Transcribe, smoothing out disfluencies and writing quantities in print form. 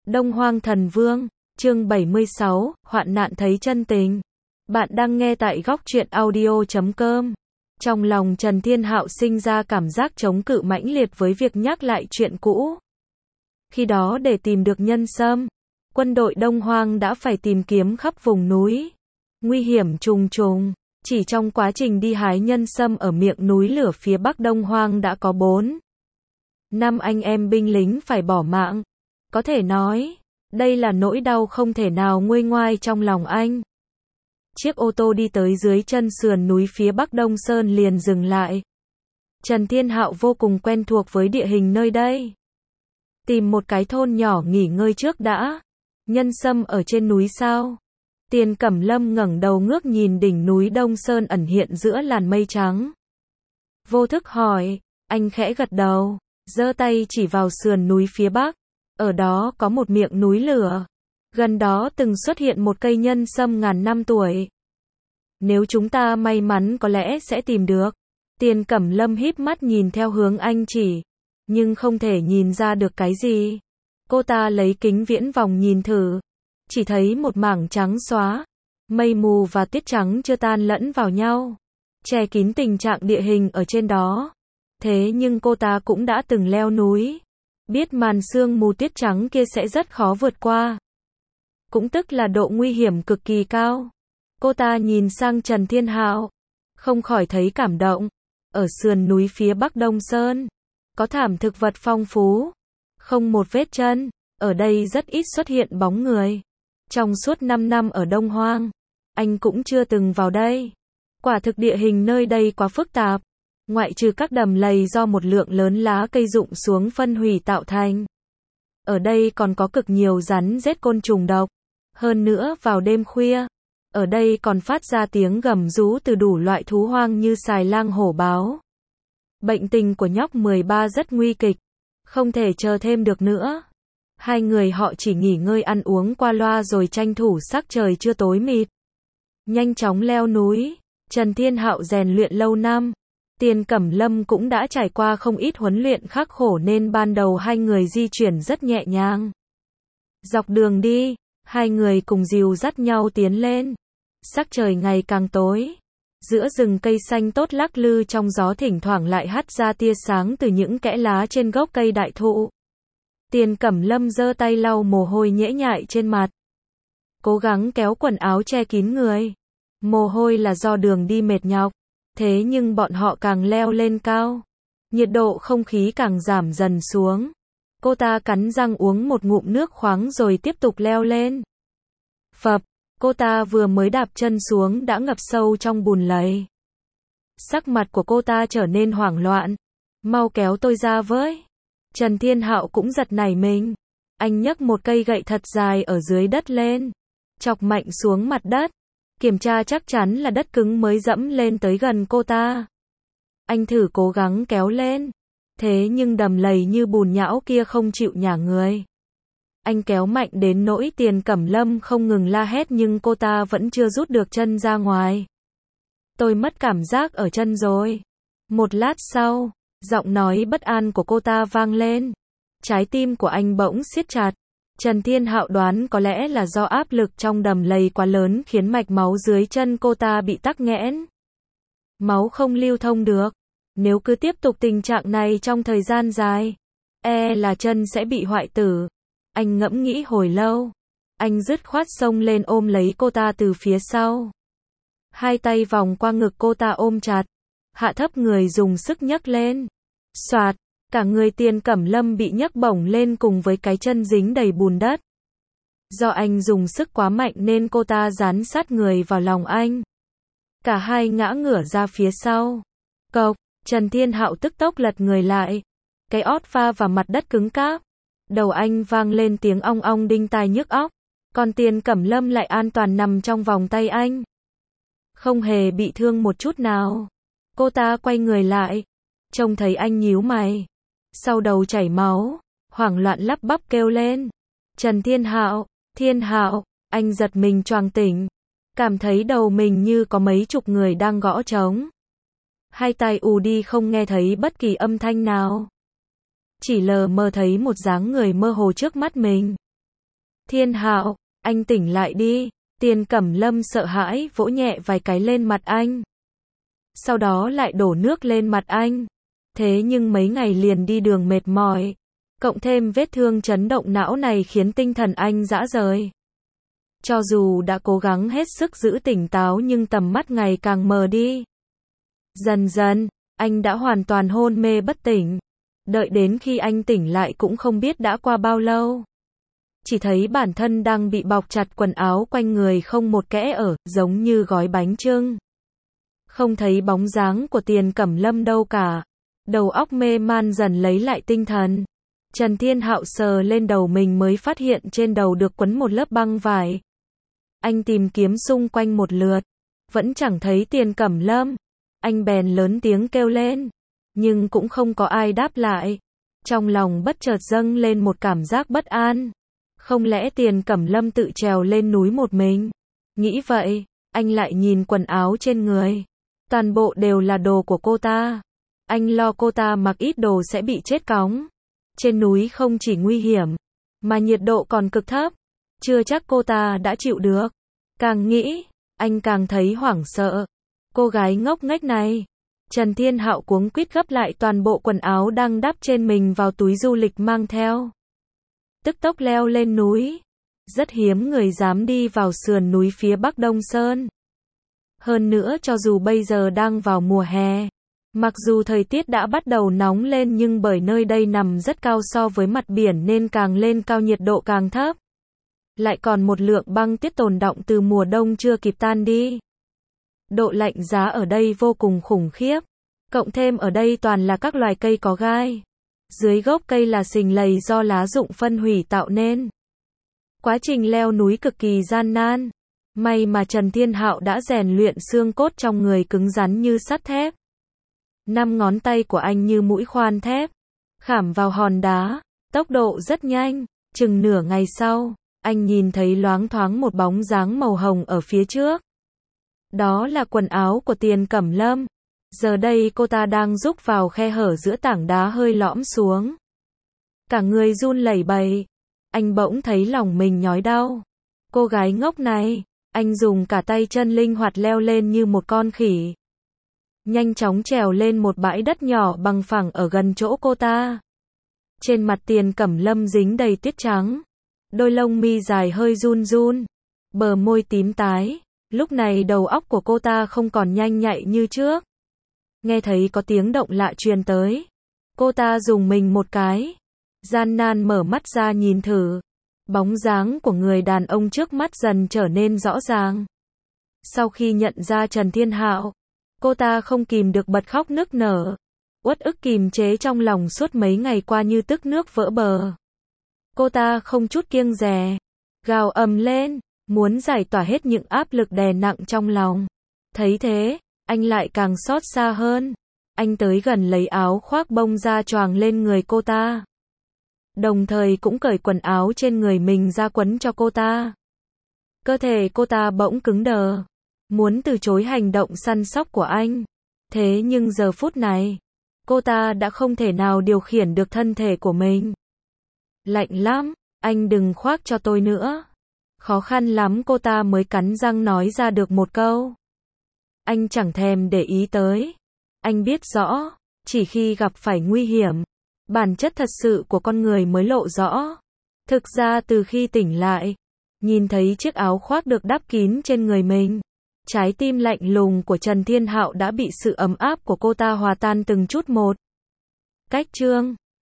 Đông Hoang Thần Vương, chương 76, hoạn nạn thấy chân tình. Bạn đang nghe tại góc truyện audio.com. Trong lòng Trần Thiên Hạo sinh ra cảm giác chống cự mãnh liệt với việc nhắc lại chuyện cũ. Khi đó để tìm được nhân sâm, quân đội Đông Hoang đã phải tìm kiếm khắp vùng núi. Nguy hiểm trùng trùng, chỉ trong quá trình đi hái nhân sâm ở miệng núi lửa phía bắc Đông Hoang đã có 4-5 anh em binh lính phải bỏ mạng. Có thể nói, đây là nỗi đau không thể nào nguôi ngoai trong lòng anh. Chiếc ô tô đi tới dưới chân sườn núi phía bắc Đông Sơn liền dừng lại. Trần Thiên Hạo vô cùng quen thuộc với địa hình nơi đây. Tìm một cái thôn nhỏ nghỉ ngơi trước đã. Nhân sâm ở trên núi sao? Tiền Cẩm Lâm ngẩng đầu ngước nhìn đỉnh núi Đông Sơn ẩn hiện giữa làn mây trắng. Vô thức hỏi, anh khẽ gật đầu, giơ tay chỉ vào sườn núi phía bắc. Ở đó có một miệng núi lửa. Gần đó từng xuất hiện một cây nhân sâm ngàn năm tuổi. Nếu chúng ta may mắn có lẽ sẽ tìm được. Tiền Cẩm Lâm híp mắt nhìn theo hướng anh chỉ, nhưng không thể nhìn ra được cái gì. Cô ta lấy kính viễn vọng nhìn thử, chỉ thấy một mảng trắng xóa, mây mù và tuyết trắng chưa tan lẫn vào nhau, che kín tình trạng địa hình ở trên đó. Thế nhưng cô ta cũng đã từng leo núi, biết màn sương mù tuyết trắng kia sẽ rất khó vượt qua. Cũng tức là độ nguy hiểm cực kỳ cao. Cô ta nhìn sang Trần Thiên Hạo, không khỏi thấy cảm động. Ở sườn núi phía bắc Đông Sơn, có thảm thực vật phong phú, không một vết chân, ở đây rất ít xuất hiện bóng người. Trong suốt 5 năm ở Đông Hoang, anh cũng chưa từng vào đây. Quả thực địa hình nơi đây quá phức tạp. Ngoại trừ các đầm lầy do một lượng lớn lá cây rụng xuống phân hủy tạo thành. Ở đây còn có cực nhiều rắn rết côn trùng độc. Hơn nữa vào đêm khuya, ở đây còn phát ra tiếng gầm rú từ đủ loại thú hoang như sài lang hổ báo. Bệnh tình của nhóc 13 rất nguy kịch, không thể chờ thêm được nữa. Hai người họ chỉ nghỉ ngơi ăn uống qua loa rồi tranh thủ sắc trời chưa tối mịt. Nhanh chóng leo núi, Trần Thiên Hạo rèn luyện lâu năm. Tiền Cẩm Lâm cũng đã trải qua không ít huấn luyện khắc khổ nên ban đầu hai người di chuyển rất nhẹ nhàng. Dọc đường đi, hai người cùng dìu dắt nhau tiến lên. Sắc trời ngày càng tối. Giữa rừng cây xanh tốt lắc lư trong gió thỉnh thoảng lại hắt ra tia sáng từ những kẽ lá trên gốc cây đại thụ. Tiền Cẩm Lâm giơ tay lau mồ hôi nhễ nhại trên mặt. Cố gắng kéo quần áo che kín người. Mồ hôi là do đường đi mệt nhọc. Thế nhưng bọn họ càng leo lên cao, nhiệt độ không khí càng giảm dần xuống. Cô ta cắn răng uống một ngụm nước khoáng rồi tiếp tục leo lên. Phập, cô ta vừa mới đạp chân xuống đã ngập sâu trong bùn lầy. Sắc mặt của cô ta trở nên hoảng loạn. Mau kéo tôi ra với. Trần Thiên Hạo cũng giật nảy mình. Anh nhấc một cây gậy thật dài ở dưới đất lên, chọc mạnh xuống mặt đất. Kiểm tra chắc chắn là đất cứng mới dẫm lên tới gần cô ta. Anh thử cố gắng kéo lên. Thế nhưng đầm lầy như bùn nhão kia không chịu nhả người. Anh kéo mạnh đến nỗi Tiền Cẩm Lâm không ngừng la hét nhưng cô ta vẫn chưa rút được chân ra ngoài. Tôi mất cảm giác ở chân rồi. Một lát sau, giọng nói bất an của cô ta vang lên. Trái tim của anh bỗng siết chặt. Trần Thiên Hạo đoán có lẽ là do áp lực trong đầm lầy quá lớn khiến mạch máu dưới chân cô ta bị tắc nghẽn. Máu không lưu thông được. Nếu cứ tiếp tục tình trạng này trong thời gian dài, là chân sẽ bị hoại tử. Anh ngẫm nghĩ hồi lâu. Anh dứt khoát xông lên ôm lấy cô ta từ phía sau. Hai tay vòng qua ngực cô ta ôm chặt. Hạ thấp người dùng sức nhấc lên. Soạt. Cả người Tiền Cẩm Lâm bị nhấc bổng lên cùng với cái chân dính đầy bùn đất. Do anh dùng sức quá mạnh nên cô ta dán sát người vào lòng anh. Cả hai ngã ngửa ra phía sau. Cộc, Trần Thiên Hạo tức tốc lật người lại. Cái ót va vào mặt đất cứng cáp. Đầu anh vang lên tiếng ong ong đinh tai nhức óc. Còn Tiền Cẩm Lâm lại an toàn nằm trong vòng tay anh. Không hề bị thương một chút nào. Cô ta quay người lại. Trông thấy anh nhíu mày. Sau đầu chảy máu, hoảng loạn lắp bắp kêu lên. Trần Thiên Hạo, anh giật mình choàng tỉnh. Cảm thấy đầu mình như có mấy chục người đang gõ trống. Hai tai ù đi không nghe thấy bất kỳ âm thanh nào. Chỉ lờ mờ thấy một dáng người mơ hồ trước mắt mình. Thiên Hạo, anh tỉnh lại đi. Tiền Cẩm Lâm sợ hãi vỗ nhẹ vài cái lên mặt anh. Sau đó lại đổ nước lên mặt anh. Thế nhưng mấy ngày liền đi đường mệt mỏi, cộng thêm vết thương chấn động não này khiến tinh thần anh rã rời. Cho dù đã cố gắng hết sức giữ tỉnh táo nhưng tầm mắt ngày càng mờ đi. Dần dần, anh đã hoàn toàn hôn mê bất tỉnh. Đợi đến khi anh tỉnh lại cũng không biết đã qua bao lâu. Chỉ thấy bản thân đang bị bọc chặt quần áo quanh người không một kẽ ở, giống như gói bánh chưng. Không thấy bóng dáng của Tiền Cẩm Lâm đâu cả. Đầu óc mê man dần lấy lại tinh thần. Trần Thiên Hạo sờ lên đầu mình mới phát hiện trên đầu được quấn một lớp băng vải. Anh tìm kiếm xung quanh một lượt, vẫn chẳng thấy Tiền Cẩm Lâm. Anh bèn lớn tiếng kêu lên, nhưng cũng không có ai đáp lại. Trong lòng bất chợt dâng lên một cảm giác bất an. Không lẽ Tiền Cẩm Lâm tự trèo lên núi một mình? Nghĩ vậy, anh lại nhìn quần áo trên người. Toàn bộ đều là đồ của cô ta. Anh lo cô ta mặc ít đồ sẽ bị chết cóng. Trên núi không chỉ nguy hiểm, mà nhiệt độ còn cực thấp. Chưa chắc cô ta đã chịu được. Càng nghĩ, anh càng thấy hoảng sợ. Cô gái ngốc nghếch này. Trần Thiên Hạo cuống quýt gấp lại toàn bộ quần áo đang đắp trên mình vào túi du lịch mang theo. Tức tốc leo lên núi. Rất hiếm người dám đi vào sườn núi phía Bắc Đông Sơn. Hơn nữa cho dù bây giờ đang vào mùa hè, mặc dù thời tiết đã bắt đầu nóng lên nhưng bởi nơi đây nằm rất cao so với mặt biển nên càng lên cao nhiệt độ càng thấp. Lại còn một lượng băng tuyết tồn đọng từ mùa đông chưa kịp tan đi. Độ lạnh giá ở đây vô cùng khủng khiếp. Cộng thêm ở đây toàn là các loài cây có gai. Dưới gốc cây là sình lầy do lá rụng phân hủy tạo nên. Quá trình leo núi cực kỳ gian nan. May mà Trần Thiên Hạo đã rèn luyện xương cốt trong người cứng rắn như sắt thép. 5 ngón tay của anh như mũi khoan thép, khảm vào hòn đá, tốc độ rất nhanh. Chừng nửa ngày sau, anh nhìn thấy loáng thoáng một bóng dáng màu hồng ở phía trước. Đó là quần áo của Tiền Cẩm Lâm. Giờ đây cô ta đang rúc vào khe hở giữa tảng đá hơi lõm xuống. Cả người run lẩy bẩy. Anh bỗng thấy lòng mình nhói đau. Cô gái ngốc này, anh dùng cả tay chân linh hoạt leo lên như một con khỉ. Nhanh chóng trèo lên một bãi đất nhỏ bằng phẳng ở gần chỗ cô ta. Trên mặt Tiền Cẩm Lâm dính đầy tuyết trắng. Đôi lông mi dài hơi run run. Bờ môi tím tái. Lúc này đầu óc của cô ta không còn nhanh nhạy như trước. Nghe thấy có tiếng động lạ truyền tới. Cô ta dùng mình một cái. Gian nan mở mắt ra nhìn thử. Bóng dáng của người đàn ông trước mắt dần trở nên rõ ràng. Sau khi nhận ra Trần Thiên Hạo, cô ta không kìm được bật khóc nức nở. Uất ức kìm chế trong lòng suốt mấy ngày qua như tức nước vỡ bờ. Cô ta không chút kiêng dè, gào ầm lên, muốn giải tỏa hết những áp lực đè nặng trong lòng. Thấy thế, anh lại càng xót xa hơn. Anh tới gần lấy áo khoác bông ra choàng lên người cô ta. Đồng thời cũng cởi quần áo trên người mình ra quấn cho cô ta. Cơ thể cô ta bỗng cứng đờ, muốn từ chối hành động săn sóc của anh. Thế nhưng giờ phút này, cô ta đã không thể nào điều khiển được thân thể của mình. Lạnh lắm, anh đừng khoác cho tôi nữa. Khó khăn lắm cô ta mới cắn răng nói ra được một câu. Anh chẳng thèm để ý tới. Anh biết rõ, chỉ khi gặp phải nguy hiểm, bản chất thật sự của con người mới lộ rõ. Thực ra từ khi tỉnh lại, nhìn thấy chiếc áo khoác được đắp kín trên người mình, trái tim lạnh lùng của Trần Thiên Hạo đã bị sự ấm áp của cô ta hòa tan từng chút một. Cách chương